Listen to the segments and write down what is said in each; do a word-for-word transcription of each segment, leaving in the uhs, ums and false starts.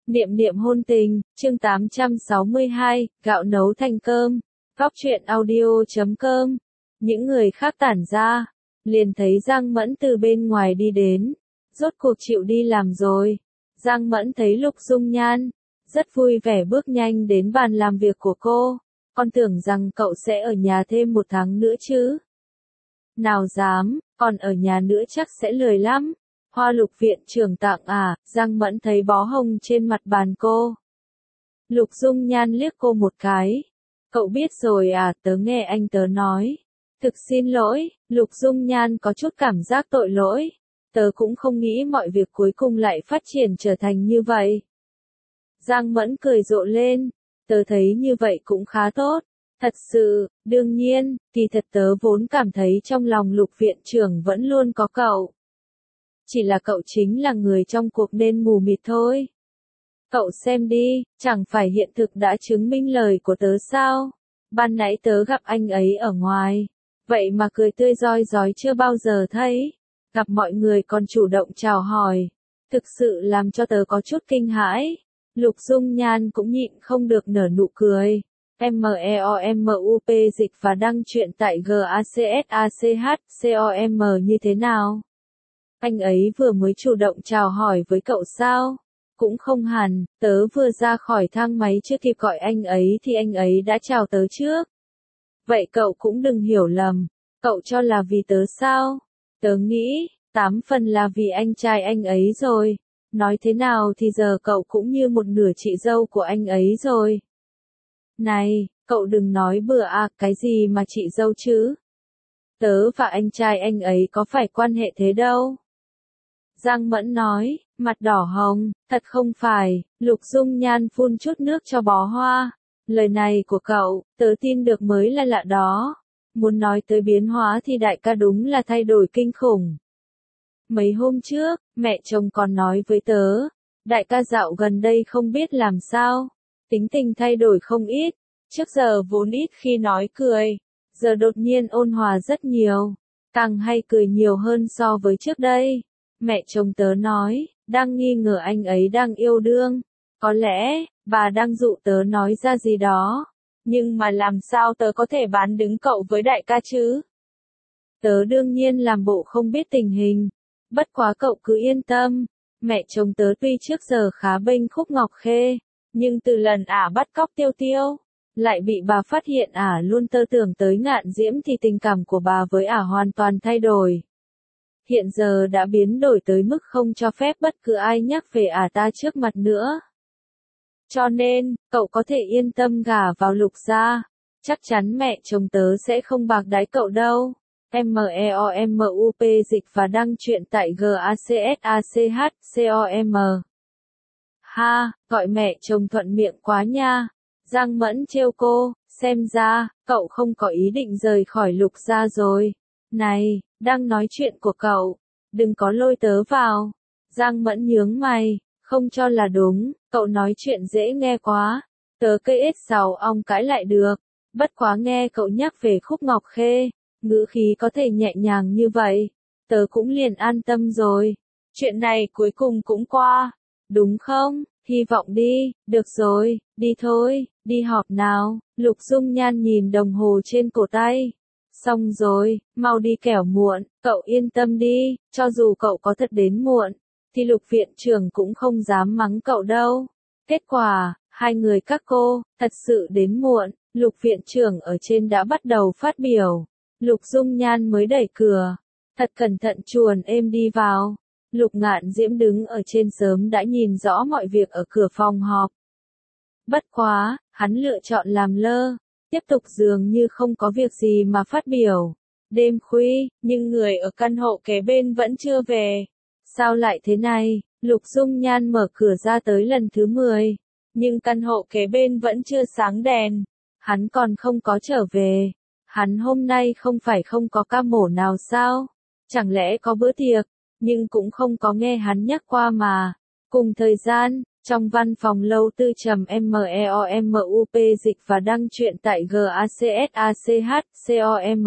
Niệm niệm hôn tình, chương tám trăm sáu mươi hai, gạo nấu thành cơm. Góc truyện audio chấm com. Những người khác tản ra, liền thấy Giang Mẫn từ bên ngoài đi đến. Rốt cuộc chịu đi làm rồi. Giang Mẫn thấy Lục Dung Nhan, rất vui vẻ bước nhanh đến bàn làm việc của cô. Con tưởng rằng cậu sẽ ở nhà thêm một tháng nữa chứ. Nào dám, còn ở nhà nữa chắc sẽ lười lắm. Hoa Lục viện trưởng tặng à, Giang Mẫn thấy bó hồng trên mặt bàn cô. Lục Dung Nhan liếc cô một cái. Cậu biết rồi à, tớ nghe anh tớ nói. Thực xin lỗi, Lục Dung Nhan có chút cảm giác tội lỗi. Tớ cũng không nghĩ mọi việc cuối cùng lại phát triển trở thành như vậy. Giang Mẫn cười rộ lên. Tớ thấy như vậy cũng khá tốt. Thật sự, đương nhiên, kỳ thật tớ vốn cảm thấy trong lòng Lục viện trưởng vẫn luôn có cậu. Chỉ là cậu chính là người trong cuộc nên mù mịt thôi. Cậu xem đi, chẳng phải hiện thực đã chứng minh lời của tớ sao? Ban nãy tớ gặp anh ấy ở ngoài. Vậy mà cười tươi rói rói chưa bao giờ thấy. Gặp mọi người còn chủ động chào hỏi. Thực sự làm cho tớ có chút kinh hãi. Lục Dung Nhan cũng nhịn không được nở nụ cười. M E O M U P dịch và đăng truyện tại G A C S A C H C O M như thế nào? Anh ấy vừa mới chủ động chào hỏi với cậu sao? Cũng không hẳn, tớ vừa ra khỏi thang máy chưa kịp gọi anh ấy thì anh ấy đã chào tớ trước. Vậy cậu cũng đừng hiểu lầm, cậu cho là vì tớ sao? Tớ nghĩ, tám phần là vì anh trai anh ấy rồi. Nói thế nào thì giờ cậu cũng như một nửa chị dâu của anh ấy rồi. Này, cậu đừng nói bừa à, cái gì mà chị dâu chứ? Tớ và anh trai anh ấy có phải quan hệ thế đâu. Giang Mẫn nói, mặt đỏ hồng, thật không phải, Lục Dung Nhan phun chút nước cho bó hoa. Lời này của cậu, tớ tin được mới là lạ đó. Muốn nói tới biến hóa thì đại ca đúng là thay đổi kinh khủng. Mấy hôm trước, mẹ chồng còn nói với tớ, đại ca dạo gần đây không biết làm sao. Tính tình thay đổi không ít, trước giờ vốn ít khi nói cười, giờ đột nhiên ôn hòa rất nhiều, càng hay cười nhiều hơn so với trước đây. Mẹ chồng tớ nói, đang nghi ngờ anh ấy đang yêu đương. Có lẽ, bà đang dụ tớ nói ra gì đó. Nhưng mà làm sao tớ có thể bán đứng cậu với đại ca chứ? Tớ đương nhiên làm bộ không biết tình hình. Bất quá cậu cứ yên tâm. Mẹ chồng tớ tuy trước giờ khá bênh Khúc Ngọc Khê. Nhưng từ lần ả bắt cóc Tiêu Tiêu, lại bị bà phát hiện ả luôn tơ tưởng tới Ngạn Diễm thì tình cảm của bà với ả hoàn toàn thay đổi. Hiện giờ đã biến đổi tới mức không cho phép bất cứ ai nhắc về ả ta trước mặt nữa. Cho nên, cậu có thể yên tâm gả vào Lục gia. Chắc chắn mẹ chồng tớ sẽ không bạc đái cậu đâu. M E O M U P dịch và đăng truyện tại G A C S A C H C O M. Ha, gọi mẹ chồng thuận miệng quá nha. Giang Mẫn trêu cô, xem ra, cậu không có ý định rời khỏi Lục gia rồi. Này, đang nói chuyện của cậu, đừng có lôi tớ vào. Giang Mẫn nhướng mày, không cho là đúng, cậu nói chuyện dễ nghe quá. Tớ cây ếch xào ong cãi lại được, bất quá nghe cậu nhắc về Khúc Ngọc Khê, ngữ khí có thể nhẹ nhàng như vậy, tớ cũng liền an tâm rồi. Chuyện này cuối cùng cũng qua, đúng không? Hy vọng đi, được rồi, đi thôi, đi họp nào. Lục Dung Nhan nhìn đồng hồ trên cổ tay. Xong rồi, mau đi kẻo muộn, cậu yên tâm đi, cho dù cậu có thật đến muộn, thì Lục viện trưởng cũng không dám mắng cậu đâu. Kết quả, hai người các cô, thật sự đến muộn, Lục viện trưởng ở trên đã bắt đầu phát biểu. Lục Dung Nhan mới đẩy cửa, thật cẩn thận chuồn êm đi vào. Lục Ngạn Diễm đứng ở trên sớm đã nhìn rõ mọi việc ở cửa phòng họp. Bất quá, hắn lựa chọn làm lơ. Tiếp tục dường như không có việc gì mà phát biểu. Đêm khuya, nhưng người ở căn hộ kế bên vẫn chưa về. Sao lại thế này? Lục Dung Nhan mở cửa ra tới lần thứ mười. Nhưng căn hộ kế bên vẫn chưa sáng đèn. Hắn còn không có trở về. Hắn hôm nay không phải không có ca mổ nào sao? Chẳng lẽ có bữa tiệc? Nhưng cũng không có nghe hắn nhắc qua mà. Cùng thời gian, trong văn phòng lâu tư trầm M E O M U P dịch và đăng truyện tại G A C S A C H C O M.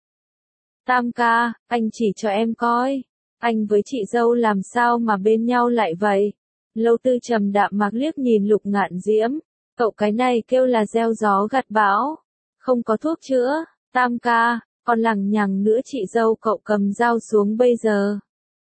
Tam ca, anh chỉ cho em coi. Anh với chị dâu làm sao mà bên nhau lại vậy? Lâu Tư trầm đạm mạc liếc nhìn Lục Ngạn Diễm, cậu cái này kêu là gieo gió gặt bão, không có thuốc chữa, Tam ca, còn lằng nhằng nữa chị dâu cậu cầm dao xuống bây giờ.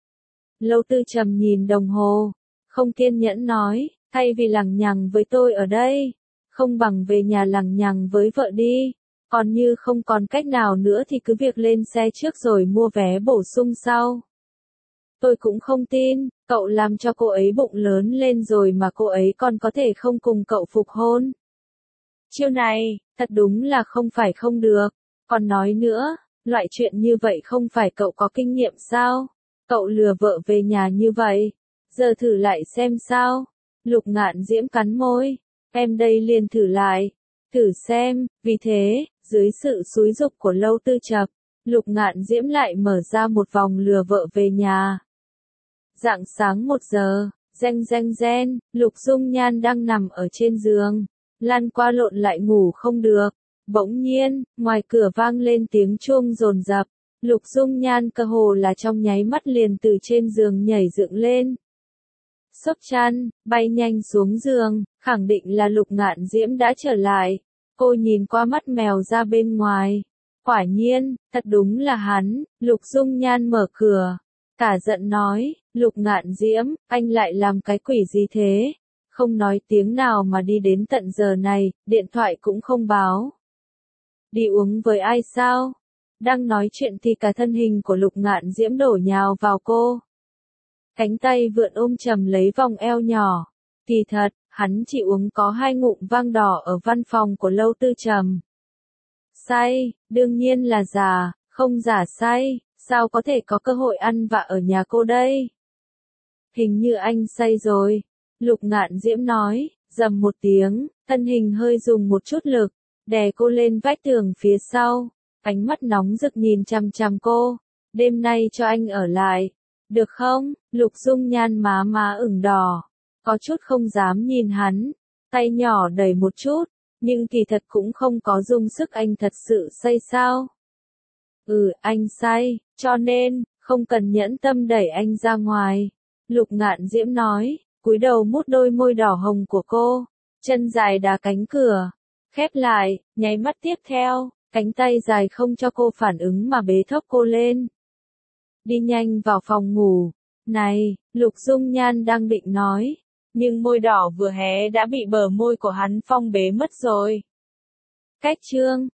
Lâu Tư trầm nhìn đồng hồ, không kiên nhẫn nói, thay vì lằng nhằng với tôi ở đây, không bằng về nhà lằng nhằng với vợ đi, còn như không còn cách nào nữa thì cứ việc lên xe trước rồi mua vé bổ sung sau. Tôi cũng không tin, cậu làm cho cô ấy bụng lớn lên rồi mà cô ấy còn có thể không cùng cậu phục hôn. Chiêu này, thật đúng là không phải không được, còn nói nữa, loại chuyện như vậy không phải cậu có kinh nghiệm sao? Cậu lừa vợ về nhà như vậy, giờ thử lại xem sao. Lục Ngạn Diễm cắn môi, em đây liền thử lại, thử xem, vì thế, dưới sự xúi giục của Lâu Tư Chập, Lục Ngạn Diễm lại mở ra một vòng lừa vợ về nhà. Rạng sáng một giờ, reng reng ren, Lục Dung Nhan đang nằm ở trên giường, lăn qua lộn lại ngủ không được. Bỗng nhiên, ngoài cửa vang lên tiếng chuông rồn rập, Lục Dung Nhan cơ hồ là trong nháy mắt liền từ trên giường nhảy dựng lên. Xốc chăn, bay nhanh xuống giường, khẳng định là Lục Ngạn Diễm đã trở lại. Cô nhìn qua mắt mèo ra bên ngoài. Quả nhiên, thật đúng là hắn. Lục Dung Nhan mở cửa, cả giận nói, Lục Ngạn Diễm, anh lại làm cái quỷ gì thế? Không nói tiếng nào mà đi đến tận giờ này, điện thoại cũng không báo. Đi uống với ai sao? Đang nói chuyện thì cả thân hình của Lục Ngạn Diễm đổ nhào vào cô. Cánh tay vượn ôm chầm lấy vòng eo nhỏ. Kỳ thật, hắn chỉ uống có hai ngụm vang đỏ ở văn phòng của Lâu Tư Trầm. Say, đương nhiên là giả, không giả say, sao có thể có cơ hội ăn vạ ở nhà cô đây? Hình như anh say rồi. Lục Ngạn Diễm nói, rầm một tiếng, thân hình hơi dùng một chút lực, đè cô lên vách tường phía sau, ánh mắt nóng rực nhìn chằm chằm cô. Đêm nay cho anh ở lại, được không? Lục Dung Nhan má má ửng đỏ, có chút không dám nhìn hắn, tay nhỏ đẩy một chút, nhưng kỳ thật cũng không có dùng sức. Anh thật sự say sao? Ừ, anh say, cho nên, không cần nhẫn tâm đẩy anh ra ngoài. Lục Ngạn Diễm nói, cúi đầu mút đôi môi đỏ hồng của cô, chân dài đá cánh cửa, khép lại, nháy mắt tiếp theo, cánh tay dài không cho cô phản ứng mà bế thốc cô lên. Đi nhanh vào phòng ngủ. Này, Lục Dung Nhan đang định nói, nhưng môi đỏ vừa hé đã bị bờ môi của hắn phong bế mất rồi. Cách chương